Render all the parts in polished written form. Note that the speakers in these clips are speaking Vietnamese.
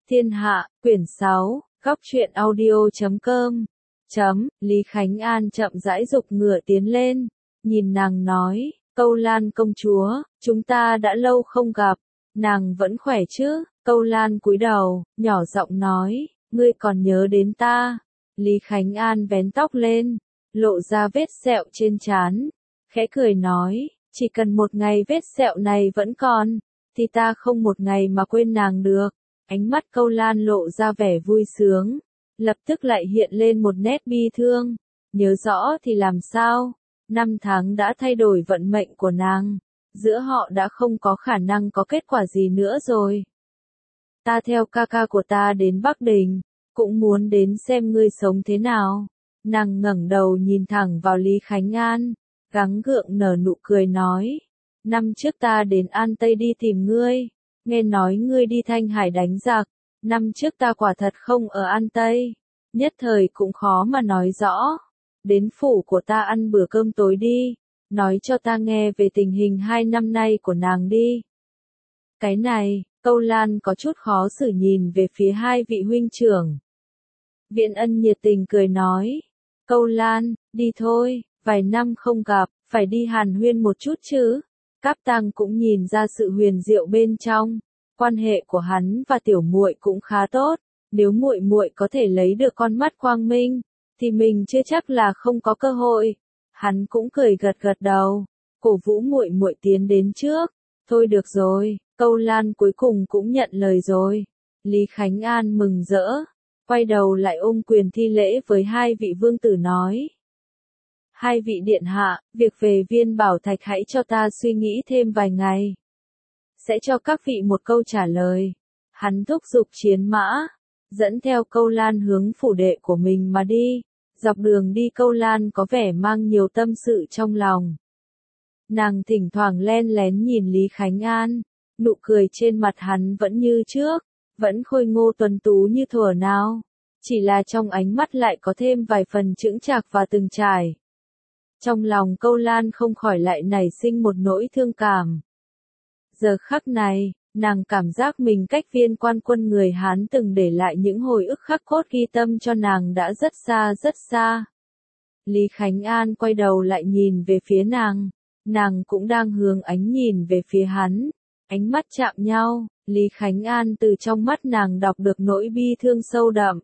Thiên Hạ, quyển 6, góc truyện audio.com. Lý Khánh An chậm rãi giục ngựa tiến lên, nhìn nàng nói, Câu Lan công chúa, chúng ta đã lâu không gặp, nàng vẫn khỏe chứ? Câu Lan cúi đầu, nhỏ giọng nói, ngươi còn nhớ đến ta? Lý Khánh An vén tóc lên, lộ ra vết sẹo trên trán, khẽ cười nói, chỉ cần một ngày vết sẹo này vẫn còn, thì ta không một ngày mà quên nàng được. Ánh mắt Câu Lan lộ ra vẻ vui sướng, lập tức lại hiện lên một nét bi thương. Nhớ rõ thì làm sao? 5 tháng đã thay đổi vận mệnh của nàng, giữa họ đã không có khả năng có kết quả gì nữa rồi. Ta theo ca ca của ta đến Bắc Đình, cũng muốn đến xem ngươi sống thế nào. Nàng ngẩng đầu nhìn thẳng vào Lý Khánh An, gắng gượng nở nụ cười nói, năm trước ta đến An Tây đi tìm ngươi, nghe nói ngươi đi Thanh Hải đánh giặc, năm trước ta quả thật không ở An Tây, nhất thời cũng khó mà nói rõ. Đến phủ của ta ăn bữa cơm tối đi, nói cho ta nghe về tình hình 2 năm nay của nàng đi. Cái này, Câu Lan có chút khó xử nhìn về phía hai vị huynh trưởng. Viện Ân nhiệt tình cười nói, Câu Lan, đi thôi, vài năm không gặp, phải đi hàn huyên một chút chứ. Cáp Tăng cũng nhìn ra sự huyền diệu bên trong, quan hệ của hắn và tiểu muội cũng khá tốt, nếu muội muội có thể lấy được con mắt quang minh, thì mình chưa chắc là không có cơ hội. Hắn cũng cười gật gật đầu, cổ vũ muội muội tiến đến trước. Thôi được rồi, Câu Lan cuối cùng cũng nhận lời rồi. Lý Khánh An mừng rỡ, quay đầu lại ôm quyền thi lễ với hai vị vương tử nói. Hai vị điện hạ, việc về Viên Bảo Thạch hãy cho ta suy nghĩ thêm vài ngày. Sẽ cho các vị một câu trả lời. Hắn thúc giục chiến mã, dẫn theo Câu Lan hướng phủ đệ của mình mà đi. Dọc đường đi Câu Lan có vẻ mang nhiều tâm sự trong lòng. Nàng thỉnh thoảng len lén nhìn Lý Khánh An, nụ cười trên mặt hắn vẫn như trước, vẫn khôi ngô tuấn tú như thuở nào, chỉ là trong ánh mắt lại có thêm vài phần chững chạc và từng trải. Trong lòng Câu Lan không khỏi lại nảy sinh một nỗi thương cảm. Giờ khắc này, nàng cảm giác mình cách Viên Quan Quân người Hán từng để lại những hồi ức khắc cốt ghi tâm cho nàng đã rất xa rất xa. Lý Khánh An quay đầu lại nhìn về phía nàng cũng đang hướng ánh nhìn về phía hắn, ánh mắt chạm nhau, Lý Khánh An từ trong mắt nàng đọc được nỗi bi thương sâu đậm.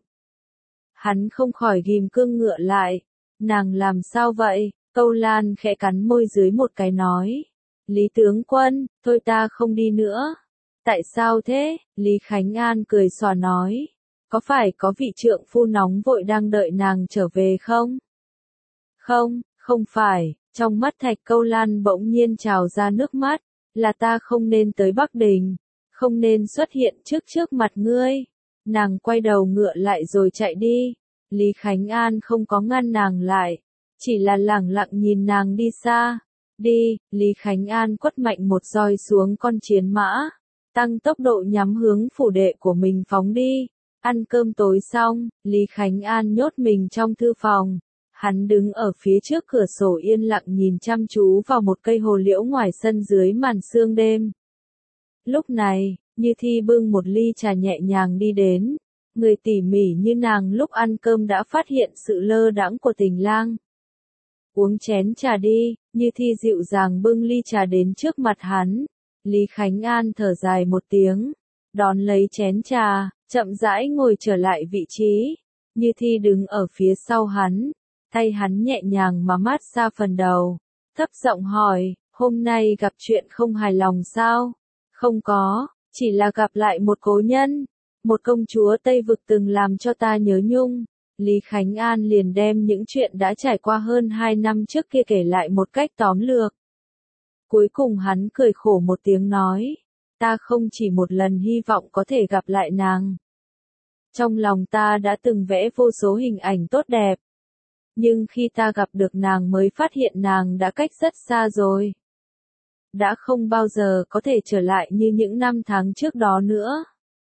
Hắn không khỏi ghim cương ngựa lại, nàng làm sao vậy? Câu Lan khẽ cắn môi dưới một cái nói. Lý tướng quân, thôi ta không đi nữa. Tại sao thế? Lý Khánh An cười xòa nói. Có phải có vị trượng phu nóng vội đang đợi nàng trở về không? Không, không phải. Trong mắt Thạch Câu Lan bỗng nhiên trào ra nước mắt. Là ta không nên tới Bắc Đình. Không nên xuất hiện trước mặt ngươi. Nàng quay đầu ngựa lại rồi chạy đi. Lý Khánh An không có ngăn nàng lại. Chỉ là lẳng lặng nhìn nàng đi xa. Đi, Lý Khánh An quất mạnh một roi xuống con chiến mã, tăng tốc độ nhắm hướng phủ đệ của mình phóng đi. Ăn cơm tối xong, Lý Khánh An nhốt mình trong thư phòng. Hắn đứng ở phía trước cửa sổ yên lặng nhìn chăm chú vào một cây hồ liễu ngoài sân dưới màn sương đêm. Lúc này, Như Thi bưng một ly trà nhẹ nhàng đi đến. Người tỉ mỉ như nàng lúc ăn cơm đã phát hiện sự lơ đãng của Tình Lang. Uống chén trà đi, Như Thi dịu dàng bưng ly trà đến trước mặt hắn. Lý Khánh An thở dài một tiếng, đón lấy chén trà, chậm rãi ngồi trở lại vị trí. Như Thi đứng ở phía sau hắn, tay hắn nhẹ nhàng mà mát xa phần đầu, thấp giọng hỏi, hôm nay gặp chuyện không hài lòng sao? Không có, chỉ là gặp lại một cố nhân, một công chúa Tây Vực từng làm cho ta nhớ nhung. Lý Khánh An liền đem những chuyện đã trải qua hơn 2 năm trước kia kể lại một cách tóm lược. Cuối cùng hắn cười khổ một tiếng nói, ta không chỉ một lần hy vọng có thể gặp lại nàng. Trong lòng ta đã từng vẽ vô số hình ảnh tốt đẹp. Nhưng khi ta gặp được nàng mới phát hiện nàng đã cách rất xa rồi. Đã không bao giờ có thể trở lại như những năm tháng trước đó nữa.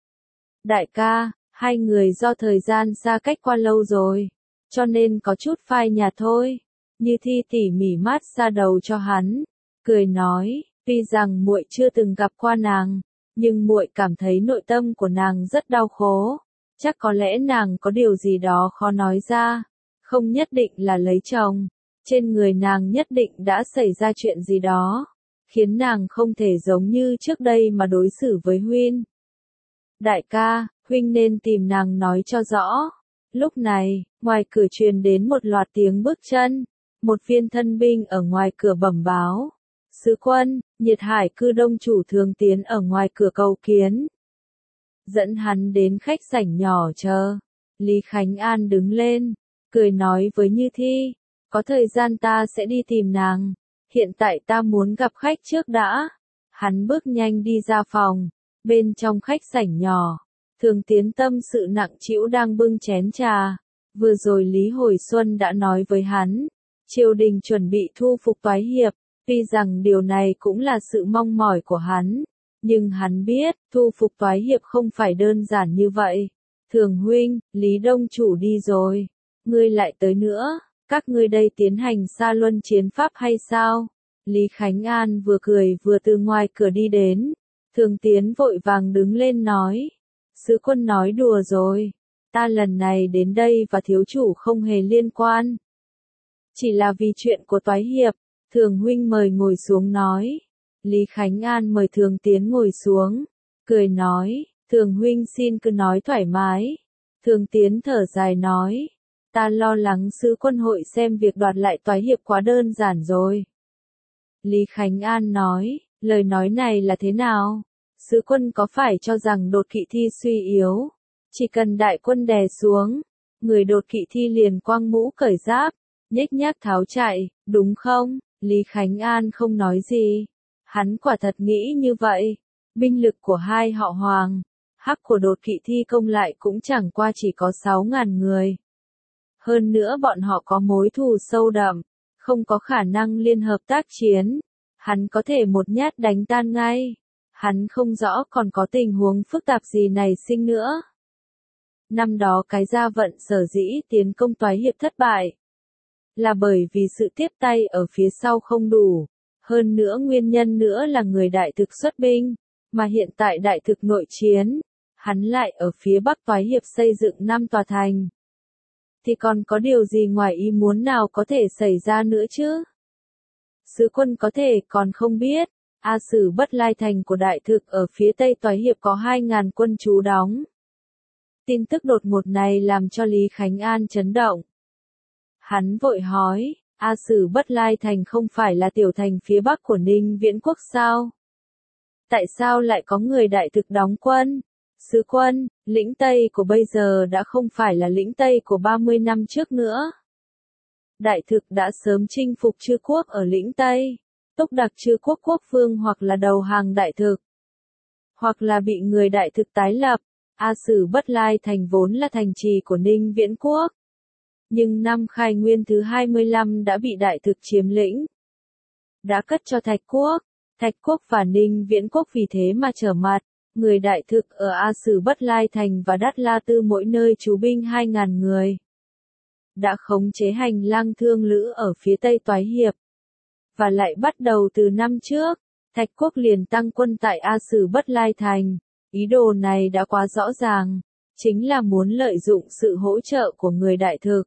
Đại ca, hai người do thời gian xa cách qua lâu rồi, cho nên có chút phai nhạt thôi. Như Thi tỉ mỉ mát xa đầu cho hắn, cười nói, tuy rằng muội chưa từng gặp qua nàng, Nhưng muội cảm thấy nội tâm của nàng rất đau khổ. Chắc có lẽ nàng có điều gì đó khó nói ra. Không nhất định là lấy chồng. Trên người nàng nhất định đã xảy ra chuyện gì đó. Khiến nàng không thể giống như trước đây mà đối xử với Huynh. Đại ca, Huynh nên tìm nàng nói cho rõ. Lúc này, ngoài cửa truyền đến một loạt tiếng bước chân. Một viên thân binh ở ngoài cửa bẩm báo. Sứ quân, Nhiệt Hải cư đông chủ Thường Tiến ở ngoài cửa cầu kiến. Dẫn hắn đến khách sảnh nhỏ chờ. Lý Khánh An đứng lên, cười nói với Như Thi. Có thời gian ta sẽ đi tìm nàng. Hiện tại ta muốn gặp khách trước đã. Hắn bước nhanh đi ra phòng. Bên trong khách sảnh nhỏ, Thường Tiến tâm sự nặng trĩu đang bưng chén trà. Vừa rồi Lý Hồi Xuân đã nói với hắn. Triều đình chuẩn bị thu phục Toái Hiệp. Tuy rằng điều này cũng là sự mong mỏi của hắn. Nhưng hắn biết, thu phục Toái Hiệp không phải đơn giản như vậy. Thường huynh, Lý Đông chủ đi rồi. Ngươi lại tới nữa. Các ngươi đây tiến hành xa luân chiến pháp hay sao? Lý Khánh An vừa cười vừa từ ngoài cửa đi đến. Thường Tiến vội vàng đứng lên nói. Sứ quân nói đùa rồi. Ta lần này đến đây và thiếu chủ không hề liên quan. Chỉ là vì chuyện của Toái Hiệp. Thường huynh mời ngồi xuống nói. Lý Khánh An mời Thường Tiến ngồi xuống. Cười nói. Thường huynh xin cứ nói thoải mái. Thường Tiến thở dài nói. Ta lo lắng sứ quân hội xem việc đoạt lại Toái Hiệp quá đơn giản rồi. Lý Khánh An nói, lời nói này là thế nào? Sứ quân có phải cho rằng đột kỵ thi suy yếu? Chỉ cần đại quân đè xuống, người đột kỵ thi liền quang mũ cởi giáp, nhếch nhác tháo chạy, đúng không? Lý Khánh An không nói gì. Hắn quả thật nghĩ như vậy. Binh lực của hai họ Hoàng, Hắc của đột kỵ thi công lại cũng chẳng qua chỉ có 6.000 người. Hơn nữa bọn họ có mối thù sâu đậm, không có khả năng liên hợp tác chiến. Hắn có thể một nhát đánh tan ngay. Hắn không rõ còn có tình huống phức tạp gì nảy sinh nữa. Năm đó cái gia vận sở dĩ tiến công Toái Hiệp thất bại. Là bởi vì sự tiếp tay ở phía sau không đủ. Hơn nữa nguyên nhân nữa là người đại thực xuất binh. Mà hiện tại đại thực nội chiến. Hắn lại ở phía Bắc Toái Hiệp xây dựng 5 tòa thành. Thì còn có điều gì ngoài ý muốn nào có thể xảy ra nữa chứ? Sứ quân có thể còn không biết, A Sử Bất Lai thành của đại thực ở phía tây Toái Hiệp có 2.000 quân trú đóng. Tin tức đột ngột này làm cho Lý Khánh An chấn động. Hắn vội hỏi, A Sử Bất Lai thành không phải là tiểu thành phía bắc của Ninh Viễn Quốc sao? Tại sao lại có người đại thực đóng quân? Sứ quân, lĩnh Tây của bây giờ đã không phải là lĩnh Tây của 30 năm trước nữa. Đại thực đã sớm chinh phục Chư quốc ở lĩnh Tây, túc đặc Chư quốc quốc vương hoặc là đầu hàng đại thực, hoặc là bị người đại thực tái lập. A Sử Bất Lai thành vốn là thành trì của Ninh Viễn Quốc. Nhưng năm Khai Nguyên thứ 25 đã bị đại thực chiếm lĩnh. Đã cất cho Thạch Quốc. Thạch Quốc và Ninh Viễn Quốc vì thế mà trở mặt. Người đại thực ở A Sử Bất Lai thành và Đát La Tư mỗi nơi trú binh 2.000 người. Đã khống chế hành lang thương lữ ở phía tây Toái Hiệp. Và lại bắt đầu từ năm trước, Thạch Quốc liền tăng quân tại A Sử Bất Lai thành. Ý đồ này đã quá rõ ràng, chính là muốn lợi dụng sự hỗ trợ của người đại thực.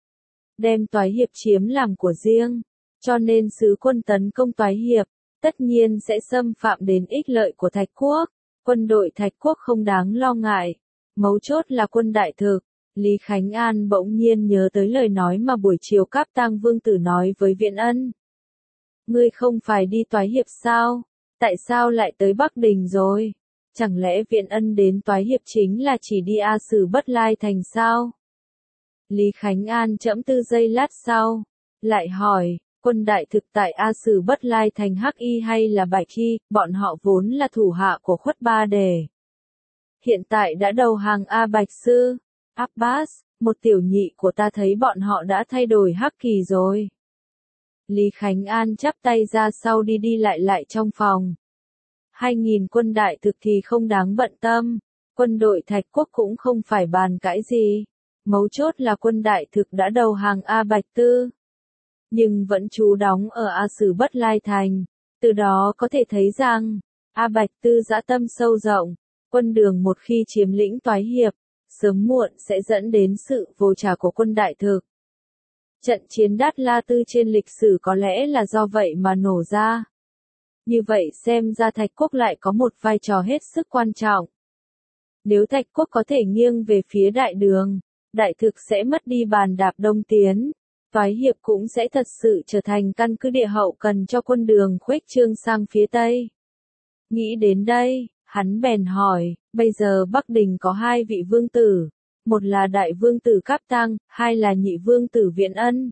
Đem Toái Hiệp chiếm làm của riêng, cho nên sứ quân tấn công Toái Hiệp, tất nhiên sẽ xâm phạm đến ích lợi của Thạch Quốc. Quân đội Thạch Quốc không đáng lo ngại, mấu chốt là quân đại thực. Lý Khánh An bỗng nhiên nhớ tới lời nói mà buổi chiều Cáp Tang Vương Tử nói với Viện Ân. Ngươi không phải đi Toái Hiệp sao? Tại sao lại tới Bắc Đình rồi? Chẳng lẽ Viện Ân đến Toái Hiệp chính là chỉ đi A Sử Bất Lai thành sao? Lý Khánh An chẫm tư giây lát sau, lại hỏi, quân đại thực tại A Sử Bất Lai thành Hắc Y hay là Bạch Y, bọn họ vốn là thủ hạ của Khuất Ba Đề. Hiện tại đã đầu hàng A Bạch Sư, Abbas, một tiểu nhị của ta thấy bọn họ đã thay đổi Hắc Kỳ rồi. Lý Khánh An chắp tay ra sau đi lại trong phòng. 2.000 quân đại thực thì không đáng bận tâm, quân đội Thạch Quốc cũng không phải bàn cãi gì. Mấu chốt là quân đại thực đã đầu hàng A Bạch Tư. Nhưng vẫn trú đóng ở A Sử Bất Lai thành, từ đó có thể thấy rằng, A Bạch Tư dã tâm sâu rộng, quân đường một khi chiếm lĩnh Toái Hiệp, sớm muộn sẽ dẫn đến sự vồ trả của quân Đại Thực. Trận chiến Đát La Tư trên lịch sử có lẽ là do vậy mà nổ ra. Như vậy xem ra Thạch Quốc lại có một vai trò hết sức quan trọng. Nếu Thạch Quốc có thể nghiêng về phía Đại Đường, Đại Thực sẽ mất đi bàn đạp đông tiến, Toái Hiệp cũng sẽ thật sự trở thành căn cứ địa hậu cần cho quân đường khuếch trương sang phía Tây. Nghĩ đến đây, hắn bèn hỏi, bây giờ Bắc Đình có hai vị vương tử, một là đại vương tử Cáp Tăng, hai là nhị vương tử Viễn Ân.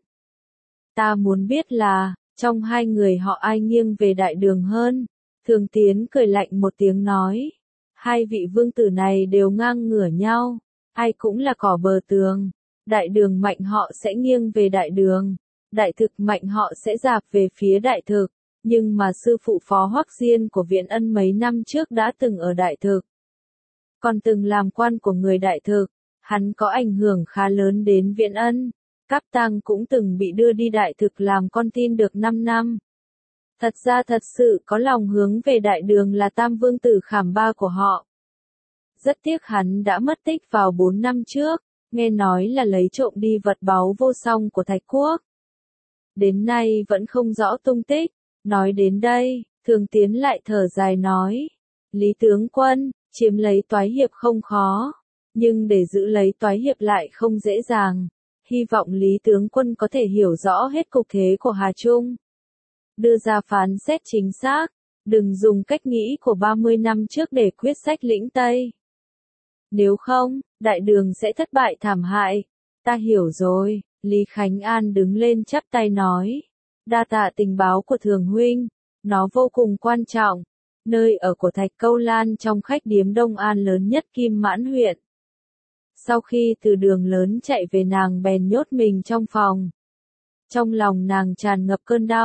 Ta muốn biết là, trong hai người họ ai nghiêng về Đại Đường hơn? Thường Tiến cười lạnh một tiếng nói, hai vị vương tử này đều ngang ngửa nhau, ai cũng là cỏ bờ tường. Đại Đường mạnh họ sẽ nghiêng về Đại Đường, Đại Thực mạnh họ sẽ dạp về phía Đại Thực. Nhưng mà sư phụ Phó Hoắc Diên của Viễn Ân mấy năm trước đã từng ở Đại Thực, còn từng làm quan của người Đại Thực, hắn có ảnh hưởng khá lớn đến Viễn Ân. Cáp Tăng cũng từng bị đưa đi Đại Thực làm con tin được 5 năm. Thật ra thật sự có lòng hướng về Đại Đường là tam vương tử Khảm Ba của họ. Rất tiếc hắn đã mất tích vào 4 năm trước, nghe nói là lấy trộm đi vật báu vô song của Thạch Quốc. Đến nay vẫn không rõ tung tích. Nói đến đây, Thường Tiến lại thở dài nói, Lý tướng quân, chiếm lấy Toái Hiệp không khó, nhưng để giữ lấy Toái Hiệp lại không dễ dàng. Hy vọng Lý tướng quân có thể hiểu rõ hết cục thế của Hà Trung, đưa ra phán xét chính xác, đừng dùng cách nghĩ của 30 năm trước để quyết sách lĩnh Tây. Nếu không, Đại Đường sẽ thất bại thảm hại. Ta hiểu rồi, Lý Khánh An đứng lên chắp tay nói. Đa tạ tình báo của Thường huynh, nó vô cùng quan trọng. Nơi ở của Thạch Câu Lan trong khách điếm Đông An lớn nhất Kim Mãn huyện. Sau khi từ đường lớn chạy về nàng bèn nhốt mình trong phòng. Trong lòng nàng tràn ngập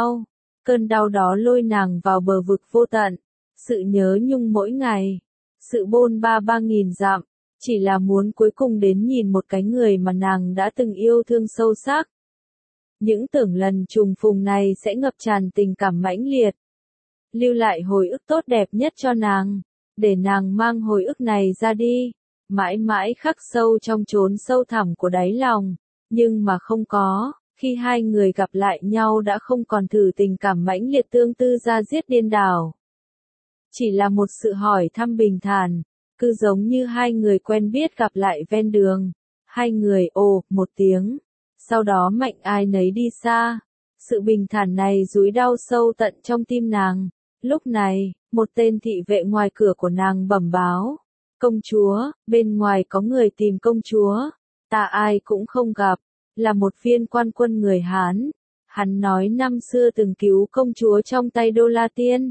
cơn đau đó lôi nàng vào bờ vực vô tận. Sự nhớ nhung mỗi ngày, sự bôn ba 3.000 dặm, chỉ là muốn cuối cùng đến nhìn một cái người mà nàng đã từng yêu thương sâu sắc. Những tưởng lần trùng phùng này sẽ ngập tràn tình cảm mãnh liệt, lưu lại hồi ức tốt đẹp nhất cho nàng, để nàng mang hồi ức này ra đi, mãi mãi khắc sâu trong chốn sâu thẳm của đáy lòng. Nhưng mà không có, khi hai người gặp lại nhau đã không còn thử tình cảm mãnh liệt tương tư ra giết điên đảo. Chỉ là một sự hỏi thăm bình thản, cứ giống như hai người quen biết gặp lại ven đường. Hai người ồ một tiếng, sau đó mạnh ai nấy đi xa. Sự bình thản này dúi đau sâu tận trong tim nàng. Lúc này, một tên thị vệ ngoài cửa của nàng bẩm báo. Công chúa, bên ngoài có người tìm công chúa. Ta ai cũng không gặp, là một viên quan quân người Hán. Hắn nói năm xưa từng cứu công chúa trong tay Đô La Tiên.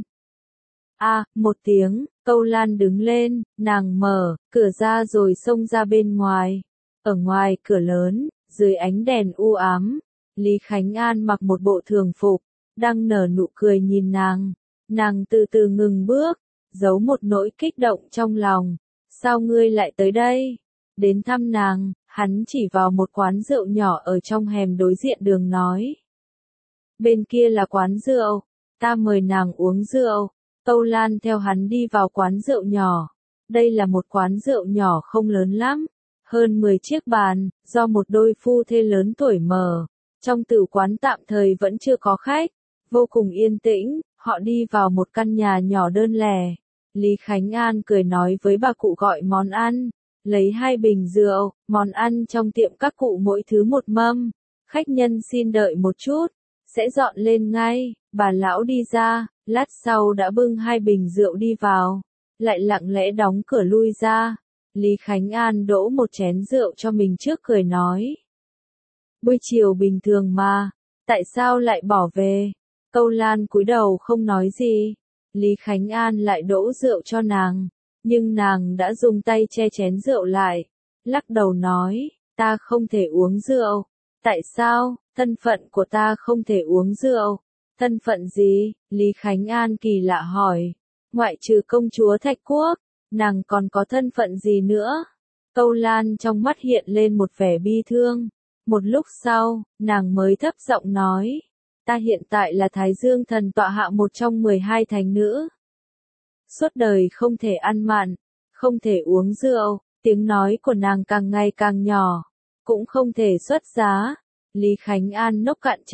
Một tiếng, Câu Lan đứng lên, nàng mở cửa ra rồi xông ra bên ngoài. Ở ngoài cửa lớn, dưới ánh đèn u ám, Lý Khánh An mặc một bộ thường phục, đang nở nụ cười nhìn nàng. Nàng từ từ ngừng bước, giấu một nỗi kích động trong lòng. Sao ngươi lại tới đây? Đến thăm nàng, hắn chỉ vào một quán rượu nhỏ ở trong hẻm đối diện đường nói. Bên kia là quán rượu, ta mời nàng uống rượu. Câu Lan theo hắn đi vào quán rượu nhỏ. Đây là một quán rượu nhỏ không lớn lắm, hơn 10 chiếc bàn, do một đôi phu thê lớn tuổi mở. Trong tử quán tạm thời vẫn chưa có khách, vô cùng yên tĩnh, họ đi vào một căn nhà nhỏ đơn lẻ. Lý Khánh An cười nói với bà cụ gọi món ăn, lấy 2 bình rượu, món ăn trong tiệm các cụ mỗi thứ một mâm. Khách nhân xin đợi một chút, sẽ dọn lên ngay. Bà lão đi ra, lát sau đã bưng 2 bình rượu đi vào, lại lặng lẽ đóng cửa lui ra. Lý Khánh An đổ một chén rượu cho mình trước cười nói. Buổi chiều bình thường mà, tại sao lại bỏ về? Câu Lan cúi đầu không nói gì. Lý Khánh An lại đổ rượu cho nàng, nhưng nàng đã dùng tay che chén rượu lại, lắc đầu nói, ta không thể uống rượu. Tại sao? Thân phận của ta không thể uống rượu. Thân phận gì? Lý Khánh An kỳ lạ hỏi. Ngoại trừ công chúa Thạch Quốc, nàng còn có thân phận gì nữa? Câu Lan trong mắt hiện lên một vẻ bi thương. Một lúc sau, nàng mới thấp giọng nói. Ta hiện tại là Thái Dương thần tọa hạ một trong 12 thánh nữ. suốt đời không thể ăn mặn, không thể uống rượu, tiếng nói của nàng càng ngày càng nhỏ, cũng không thể xuất giá. Lý Khánh An nốc cạn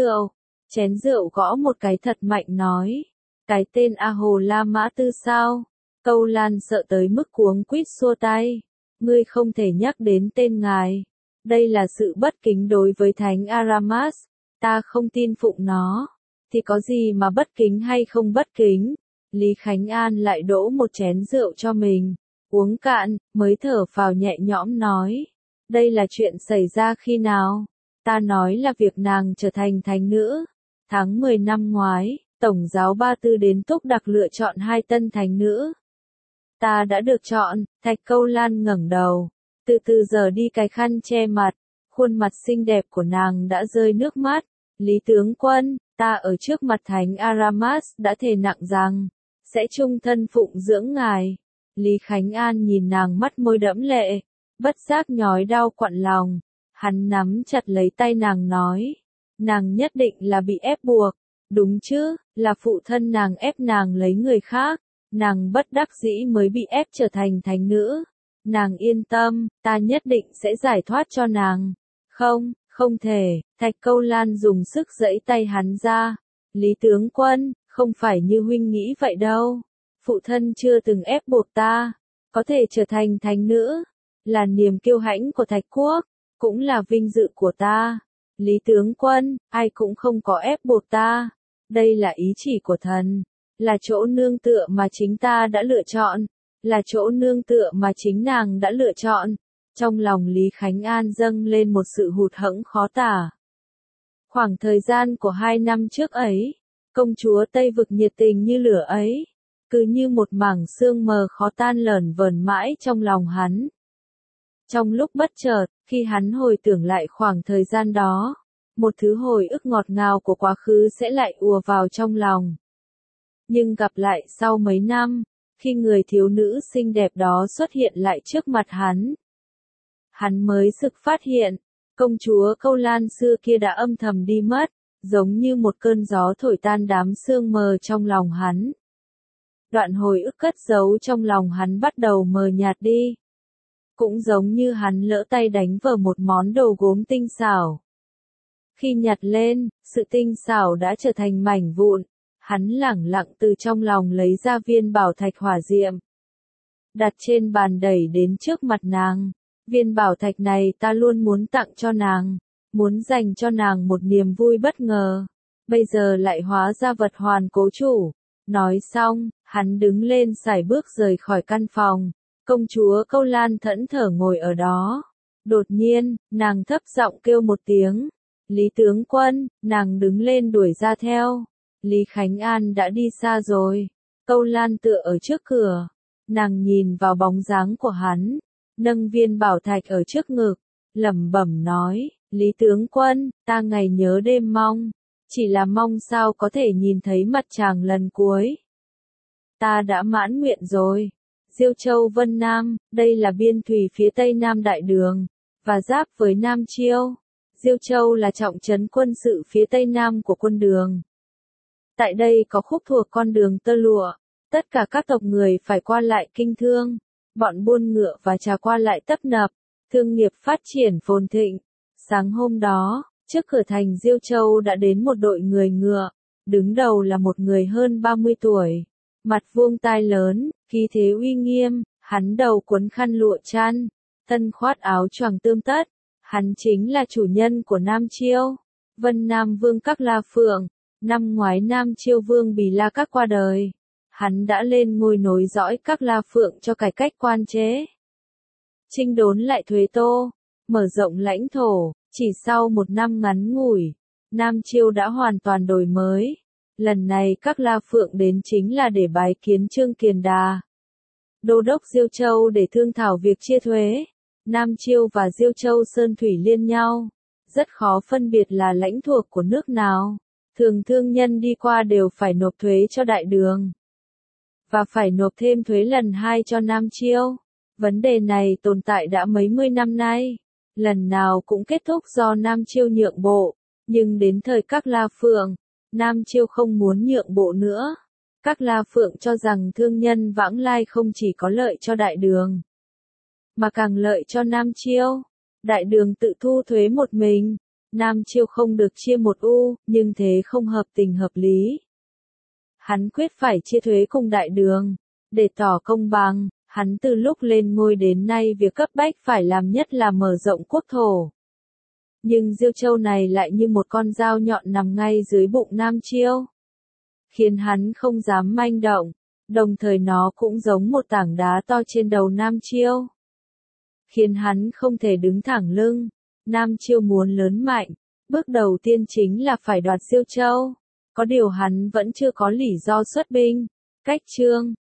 chén rượu gõ một cái thật mạnh nói, cái tên A Hồ La Mã Tư sao? Câu Lan sợ tới mức cuống quýt xua tay, ngươi không thể nhắc đến tên ngài, đây là sự bất kính đối với Thánh Aramas, ta không tin phụng nó, thì có gì mà bất kính hay không bất kính. Lý Khánh An lại đổ một chén rượu cho mình, uống cạn, mới thở phào nhẹ nhõm nói, đây là chuyện xảy ra khi nào? Ta nói là việc nàng trở thành thánh nữ. Tháng 10 năm ngoái, Tổng giáo Ba Tư đến Túc Đặc lựa chọn 2 tân thánh nữ. Ta đã được chọn. Thạch Câu Lan ngẩng đầu, từ từ giờ đi cái khăn che mặt, khuôn mặt xinh đẹp của nàng đã rơi nước mắt. Lý tướng quân, ta ở trước mặt Thánh Aramas đã thề nặng rằng, sẽ chung thân phụng dưỡng ngài. Lý Khánh An nhìn nàng mắt môi đẫm lệ, bất giác nhói đau quặn lòng. Hắn nắm chặt lấy tay nàng nói, nàng nhất định là bị ép buộc, đúng chứ, là phụ thân nàng ép nàng lấy người khác, nàng bất đắc dĩ mới bị ép trở thành thánh nữ. Nàng yên tâm, ta nhất định sẽ giải thoát cho nàng. Không, không thể. Thạch Câu Lan dùng sức giãy tay hắn ra. Lý tướng quân, không phải như huynh nghĩ vậy đâu. Phụ thân chưa từng ép buộc ta, có thể trở thành thánh nữ, là niềm kiêu hãnh của Thạch quốc, cũng là vinh dự của ta. Lý tướng quân, ai cũng không có ép buộc ta. Đây là ý chỉ của thần, là chỗ nương tựa mà chính ta đã lựa chọn, là chỗ nương tựa mà chính nàng đã lựa chọn. Trong lòng Lý Khánh An dâng lên một sự hụt hẫng khó tả. Khoảng thời gian của 2 năm trước ấy, công chúa Tây Vực nhiệt tình như lửa ấy, cứ như một mảng sương mờ khó tan lởn vởn mãi trong lòng hắn. Trong lúc bất chợt, khi hắn hồi tưởng lại khoảng thời gian đó, một thứ hồi ức ngọt ngào của quá khứ sẽ lại ùa vào trong lòng. Nhưng gặp lại sau mấy năm, khi người thiếu nữ xinh đẹp đó xuất hiện lại trước mặt hắn mới sực phát hiện, công chúa Câu Lan xưa kia đã âm thầm đi mất, giống như một cơn gió thổi tan đám sương mờ trong lòng hắn. Đoạn hồi ức cất giấu trong lòng hắn bắt đầu mờ nhạt đi. Cũng giống như hắn lỡ tay đánh vào một món đồ gốm tinh xảo. Khi nhặt lên, sự tinh xảo đã trở thành mảnh vụn, hắn lẳng lặng từ trong lòng lấy ra viên bảo thạch hỏa diệm. Đặt trên bàn đẩy đến trước mặt nàng, viên bảo thạch này ta luôn muốn tặng cho nàng, muốn dành cho nàng một niềm vui bất ngờ, bây giờ lại hóa ra vật hoàn cố chủ. Nói xong, hắn đứng lên sải bước rời khỏi căn phòng. Công chúa Câu Lan thẫn thờ ngồi ở đó. Đột nhiên, nàng thấp giọng kêu một tiếng. Lý tướng quân, nàng đứng lên đuổi ra theo. Lý Khánh An đã đi xa rồi. Câu Lan tựa ở trước cửa. Nàng nhìn vào bóng dáng của hắn, nâng viên bảo thạch ở trước ngực, lẩm bẩm nói, Lý tướng quân, ta ngày nhớ đêm mong. Chỉ là mong sao có thể nhìn thấy mặt chàng lần cuối. Ta đã mãn nguyện rồi. Diêu Châu Vân Nam, đây là biên thủy phía tây Nam Đại Đường, và giáp với Nam Chiêu. Diêu Châu là trọng trấn quân sự phía tây nam của quân Đường. Tại đây có khúc thuộc con đường tơ lụa, tất cả các tộc người phải qua lại kinh thương, bọn buôn ngựa và trà qua lại tấp nập, thương nghiệp phát triển phồn thịnh. Sáng hôm đó, trước cửa thành Diêu Châu đã đến một đội người ngựa, đứng đầu là một người hơn 30 tuổi, mặt vuông tai lớn, khí thế uy nghiêm, hắn đầu cuốn khăn lụa chăn, thân khoác áo choàng tươm tất, hắn chính là chủ nhân của Nam Chiêu, Vân Nam Vương Các La Phượng. Năm ngoái Nam Chiêu Vương Bì La Các qua đời, hắn đã lên ngôi nối dõi Các La Phượng cho cải cách quan chế, chinh đốn lại Thuế Tô, mở rộng lãnh thổ. Chỉ sau một năm ngắn ngủi, Nam Chiêu đã hoàn toàn đổi mới. Lần này Các La Phượng đến chính là để bái kiến Trương Kiền Đà, đô đốc Diêu Châu, để thương thảo việc chia thuế. Nam Chiêu và Diêu Châu sơn thủy liên nhau, rất khó phân biệt là lãnh thuộc của nước nào. Thường thương nhân đi qua đều phải nộp thuế cho Đại Đường, và phải nộp thêm thuế lần 2 cho Nam Chiêu. Vấn đề này tồn tại đã mấy mươi năm nay, lần nào cũng kết thúc do Nam Chiêu nhượng bộ, nhưng đến thời Các La Phượng, Nam Chiêu không muốn nhượng bộ nữa. Các La Phượng cho rằng thương nhân vãng lai không chỉ có lợi cho đại đường, mà càng lợi cho Nam Chiêu. Đại đường tự thu thuế một mình, Nam Chiêu không được chia một u, nhưng thế không hợp tình hợp lý. Hắn quyết phải chia thuế cùng đại đường, để tỏ công bằng. Hắn từ lúc lên ngôi đến nay việc cấp bách phải làm nhất là mở rộng quốc thổ. Nhưng Diêu Châu này lại như một con dao nhọn nằm ngay dưới bụng Nam Chiêu, khiến hắn không dám manh động, đồng thời nó cũng giống một tảng đá to trên đầu Nam Chiêu, khiến hắn không thể đứng thẳng lưng. Nam Chiêu muốn lớn mạnh, bước đầu tiên chính là phải đoạt Diêu Châu. Có điều hắn vẫn chưa có lý do xuất binh. Cách chương